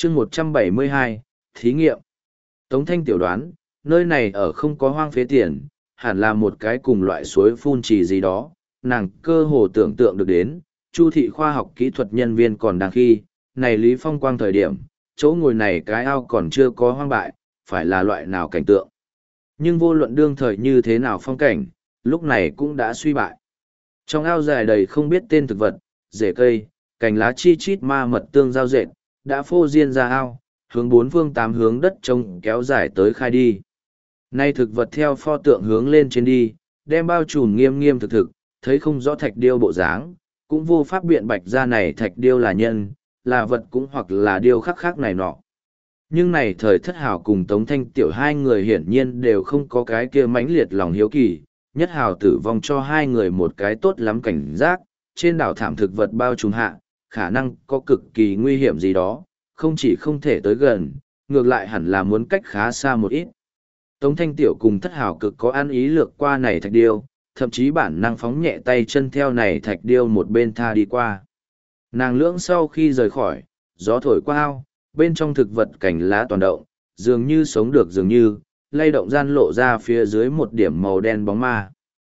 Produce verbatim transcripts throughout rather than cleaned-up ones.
chương một trăm bảy mươi hai, thí nghiệm. Tống Thanh tiểu đoán, nơi này ở không có hoang phế tiền, hẳn là một cái cùng loại suối phun trì gì đó, nàng cơ hồ tưởng tượng được đến, Chu thị khoa học kỹ thuật nhân viên còn đang khi, này Lý Phong Quang thời điểm, chỗ ngồi này cái ao còn chưa có hoang bại, phải là loại nào cảnh tượng. Nhưng vô luận đương thời như thế nào phong cảnh, lúc này cũng đã suy bại. Trong ao dài đầy không biết tên thực vật, rễ cây, cành lá chi chít ma mật tương giao dệt, đã phô diên ra ao, hướng bốn phương tám hướng đất trông kéo dài tới khai đi. Nay thực vật theo pho tượng hướng lên trên đi, đem bao trùm nghiêm nghiêm thực thực, thấy không rõ thạch điêu bộ dáng, cũng vô pháp biện bạch ra này thạch điêu là nhân, là vật cũng hoặc là điêu khắc khác này nọ. Nhưng này thời Thất Hào cùng Tống Thanh Tiểu hai người hiển nhiên đều không có cái kia mãnh liệt lòng hiếu kỳ, Nhất Hào tử vong cho hai người một cái tốt lắm cảnh giác, trên đảo thảm thực vật bao trùm hạ, khả năng có cực kỳ nguy hiểm gì đó, không chỉ không thể tới gần, ngược lại hẳn là muốn cách khá xa một ít. Tống Thanh Tiểu cùng Thất Hào cực có ăn ý lược qua này thạch điêu, thậm chí bản năng phóng nhẹ tay chân theo này thạch điêu một bên tha đi qua. Nàng lưỡng sau khi rời khỏi, gió thổi qua ao, bên trong thực vật cành lá toàn động, dường như sống được dường như, lay động gian lộ ra phía dưới một điểm màu đen bóng ma.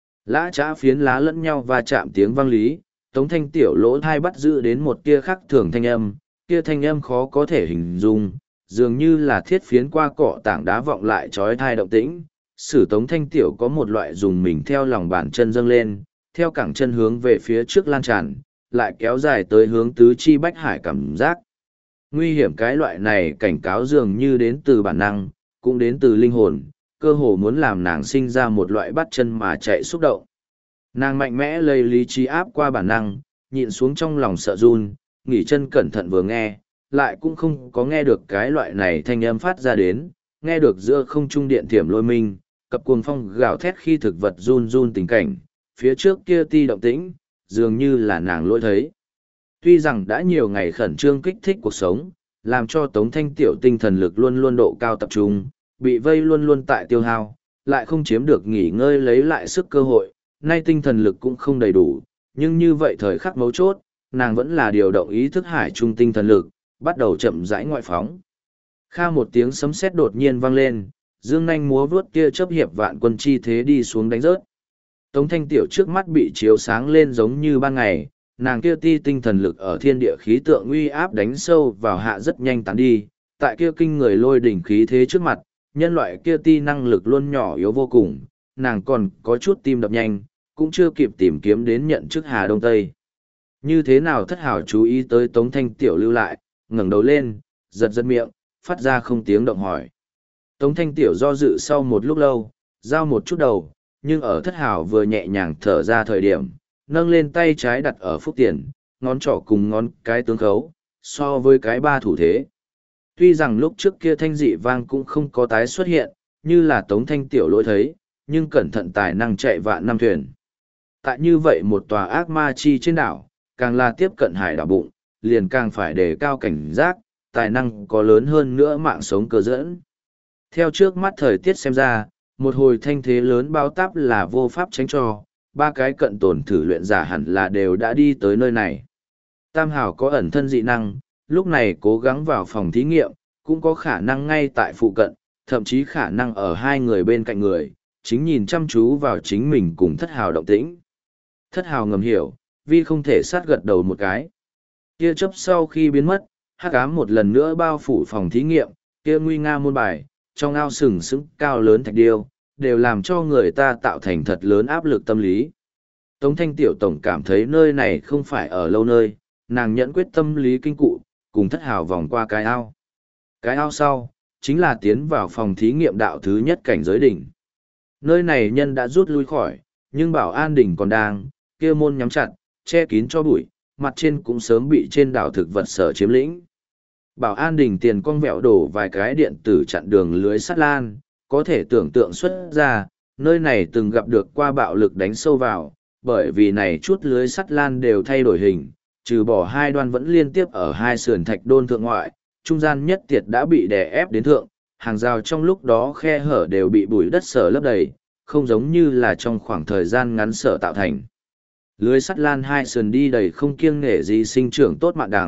Lã trã phiến lá lẫn nhau và chạm tiếng vang lý, Tống Thanh Tiểu lỗ thai bắt giữ đến một tia khắc thường thanh âm, kia thanh âm khó có thể hình dung, dường như là thiết phiến qua cọ tảng đá vọng lại trói thai động tĩnh. Sử Tống Thanh Tiểu có một loại dùng mình theo lòng bàn chân dâng lên, theo cẳng chân hướng về phía trước lan tràn, lại kéo dài tới hướng tứ chi bách hải cảm giác. Nguy hiểm cái loại này cảnh cáo dường như đến từ bản năng, cũng đến từ linh hồn, cơ hồ muốn làm nàng sinh ra một loại bắt chân mà chạy xúc động. Nàng mạnh mẽ lấy lý trí áp qua bản năng, nhịn xuống trong lòng sợ run, nghỉ chân cẩn thận vừa nghe, lại cũng không có nghe được cái loại này thanh âm phát ra đến, nghe được giữa không trung điện thiểm lôi minh, cặp cuồng phong gào thét khi thực vật run run tình cảnh, phía trước kia ti động tĩnh, dường như là nàng lỗi thấy. Tuy rằng đã nhiều ngày khẩn trương kích thích cuộc sống, làm cho Tống Thanh Tiểu tinh thần lực luôn luôn độ cao tập trung, bị vây luôn luôn tại tiêu hao, lại không chiếm được nghỉ ngơi lấy lại sức cơ hội, nay tinh thần lực cũng không đầy đủ, nhưng như vậy thời khắc mấu chốt, nàng vẫn là điều động ý thức hải trung tinh thần lực, bắt đầu chậm rãi ngoại phóng. Kha một tiếng sấm sét đột nhiên vang lên, dương nanh múa vuốt kia chấp hiệp vạn quân chi thế đi xuống đánh rớt. Tống Thanh Tiểu trước mắt bị chiếu sáng lên giống như ban ngày, nàng kia ti tinh thần lực ở thiên địa khí tượng uy áp đánh sâu vào hạ rất nhanh tán đi, tại kia kinh người lôi đỉnh khí thế trước mặt, nhân loại kia ti năng lực luôn nhỏ yếu vô cùng, nàng còn có chút tim đập nhanh, cũng chưa kịp tìm kiếm đến nhận chức Hà Đông Tây. Như thế nào Thất Hào chú ý tới Tống Thanh Tiểu lưu lại, ngẩng đầu lên, giật giật miệng, phát ra không tiếng động hỏi. Tống Thanh Tiểu do dự sau một lúc lâu, giao một chút đầu, nhưng ở Thất Hào vừa nhẹ nhàng thở ra thời điểm, nâng lên tay trái đặt ở phúc tiền, ngón trỏ cùng ngón cái tướng khấu, so với cái ba thủ thế. Tuy rằng lúc trước kia thanh dị vang cũng không có tái xuất hiện, như là Tống Thanh Tiểu lỗi thấy, nhưng cẩn thận tài năng chạy vạn năm thuyền. Tại như vậy một tòa ác ma chi trên đảo, càng là tiếp cận hải đảo bụng, liền càng phải đề cao cảnh giác, tài năng có lớn hơn nữa mạng sống cơ dẫn. Theo trước mắt thời tiết xem ra, một hồi thanh thế lớn bao táp là vô pháp tránh cho, ba cái cận tồn thử luyện giả hẳn là đều đã đi tới nơi này. Tam Hảo có ẩn thân dị năng, lúc này cố gắng vào phòng thí nghiệm, cũng có khả năng ngay tại phụ cận, thậm chí khả năng ở hai người bên cạnh người, chính nhìn chăm chú vào chính mình cùng Thất Hào động tĩnh. Thất Hào ngầm hiểu, vì không thể sát gật đầu một cái. Kia chấp sau khi biến mất, hắc ám một lần nữa bao phủ phòng thí nghiệm, kia nguy nga môn bài, trong ao sừng sững cao lớn thạch điêu, đều làm cho người ta tạo thành thật lớn áp lực tâm lý. Tống Thanh Tiểu tổng cảm thấy nơi này không phải ở lâu nơi, nàng nhẫn quyết tâm lý kinh cụ, cùng Thất Hào vòng qua cái ao. Cái ao sau, chính là tiến vào phòng thí nghiệm đạo thứ nhất cảnh giới đỉnh. Nơi này nhân đã rút lui khỏi, nhưng bảo an đỉnh còn đang, kia môn nhắm chặt, che kín cho bụi, mặt trên cũng sớm bị trên đảo thực vật sở chiếm lĩnh. Bảo an đỉnh tiền cong vẹo đổ vài cái điện tử chặn đường lưới sắt lan, có thể tưởng tượng xuất ra, nơi này từng gặp được qua bạo lực đánh sâu vào, bởi vì này chút lưới sắt lan đều thay đổi hình, trừ bỏ hai đoan vẫn liên tiếp ở hai sườn thạch đôn thượng ngoại, trung gian nhất tiệt đã bị đè ép đến thượng, hàng rào trong lúc đó khe hở đều bị bụi đất sở lấp đầy, không giống như là trong khoảng thời gian ngắn sở tạo thành. Lưới sắt lan hai sườn đi đầy không kiêng nể gì sinh trưởng tốt mạn đằng,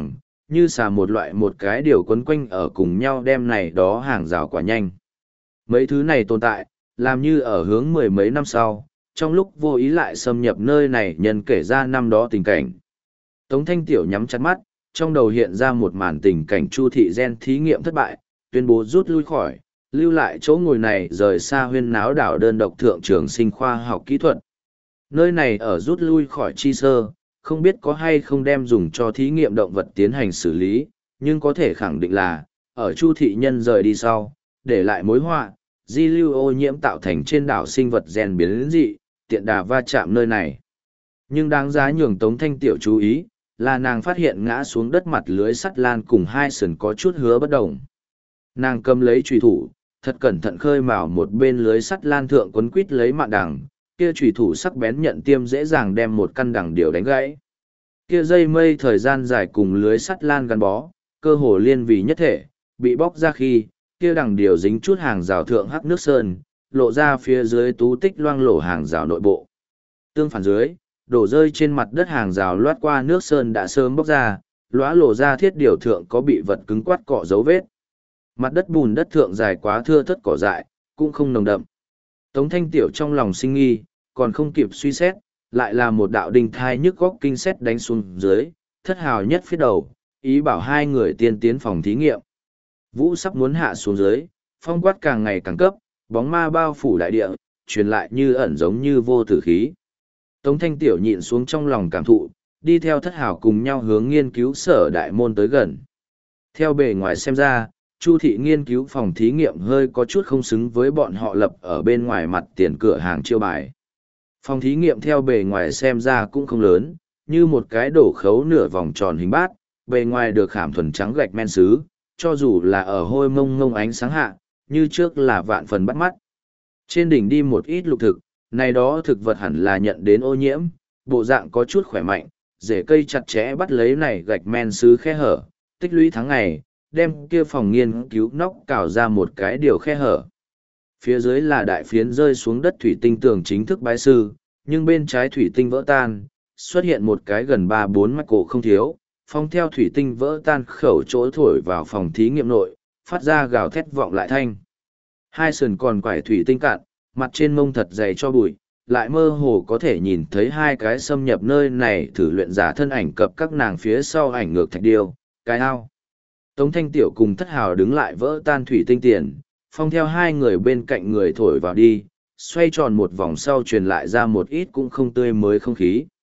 như xà một loại một cái điều quấn quanh ở cùng nhau đem này đó hàng rào quả nhanh. Mấy thứ này tồn tại, làm như ở hướng mười mấy năm sau, trong lúc vô ý lại xâm nhập nơi này nhân kể ra năm đó tình cảnh. Tống Thanh Tiểu nhắm chặt mắt, trong đầu hiện ra một màn tình cảnh chu thị gen thí nghiệm thất bại, tuyên bố rút lui khỏi, lưu lại chỗ ngồi này rời xa huyên náo đảo đơn độc thượng trường sinh khoa học kỹ thuật. Nơi này ở rút lui khỏi chi sơ, không biết có hay không đem dùng cho thí nghiệm động vật tiến hành xử lý, nhưng có thể khẳng định là, ở chu thị nhân rời đi sau, để lại mối họa, di lưu ô nhiễm tạo thành trên đảo sinh vật gen biến dị, tiện đà va chạm nơi này. Nhưng đáng giá nhường Tống Thanh Tiểu chú ý, là nàng phát hiện ngã xuống đất mặt lưới sắt lan cùng hai sườn có chút hứa bất đồng. Nàng cầm lấy chùy thủ, thật cẩn thận khơi mào một bên lưới sắt lan thượng quấn quít lấy mạn đằng, kia chùy thủ sắc bén nhận tiêm dễ dàng đem một căn đằng điều đánh gãy. Kia dây mây thời gian dài cùng lưới sắt lan gắn bó, cơ hồ liên vì nhất thể, bị bóc ra khi, kia đằng điều dính chút hàng rào thượng hắc nước sơn, lộ ra phía dưới tú tích loang lổ hàng rào nội bộ. Tương phản dưới, đổ rơi trên mặt đất hàng rào loát qua nước sơn đã sớm bóc ra, lóa lộ ra thiết điều thượng có bị vật cứng quát cọ dấu vết. Mặt đất bùn đất thượng dài quá thưa thất cỏ dại, cũng không nồng đậm. Tống Thanh Tiểu trong lòng sinh nghi, còn không kịp suy xét, lại là một đạo đình thai nhức góc kinh xét đánh xuống dưới, thất hào nhất phía đầu, ý bảo hai người tiên tiến phòng thí nghiệm. Vũ sắp muốn hạ xuống dưới, phong quát càng ngày càng cấp, bóng ma bao phủ đại địa, truyền lại như ẩn giống như vô tử khí. Tống Thanh Tiểu nhịn xuống trong lòng cảm thụ, đi theo thất hào cùng nhau hướng nghiên cứu sở đại môn tới gần. Theo bề ngoài xem ra, Chu thị nghiên cứu phòng thí nghiệm hơi có chút không xứng với bọn họ lập ở bên ngoài mặt tiền cửa hàng chiêu bài. Phòng thí nghiệm theo bề ngoài xem ra cũng không lớn, như một cái đổ khấu nửa vòng tròn hình bát, bề ngoài được khảm thuần trắng gạch men sứ, cho dù là ở hôi mông mông ánh sáng hạ, như trước là vạn phần bắt mắt. Trên đỉnh đi một ít lục thực, này đó thực vật hẳn là nhận đến ô nhiễm, bộ dạng có chút khỏe mạnh, rễ cây chặt chẽ bắt lấy này gạch men sứ khe hở, tích lũy tháng ngày, đem kia phòng nghiên cứu nóc cào ra một cái điều khe hở. Phía dưới là đại phiến rơi xuống đất thủy tinh tường chính thức bái sư, nhưng bên trái thủy tinh vỡ tan, xuất hiện một cái gần ba bốn mạch cổ không thiếu, phong theo thủy tinh vỡ tan khẩu chỗ thổi vào phòng thí nghiệm nội, phát ra gào thét vọng lại thanh. Hai sườn còn quải thủy tinh cạn, mặt trên mông thật dày cho bụi, lại mơ hồ có thể nhìn thấy hai cái xâm nhập nơi này thử luyện giả thân ảnh cập các nàng phía sau ảnh ngược thạch điêu, cái ao. Tống Thanh Tiểu cùng thất hào đứng lại vỡ tan thủy tinh tiền, phong theo hai người bên cạnh người thổi vào đi, xoay tròn một vòng sau truyền lại ra một ít cũng không tươi mới không khí.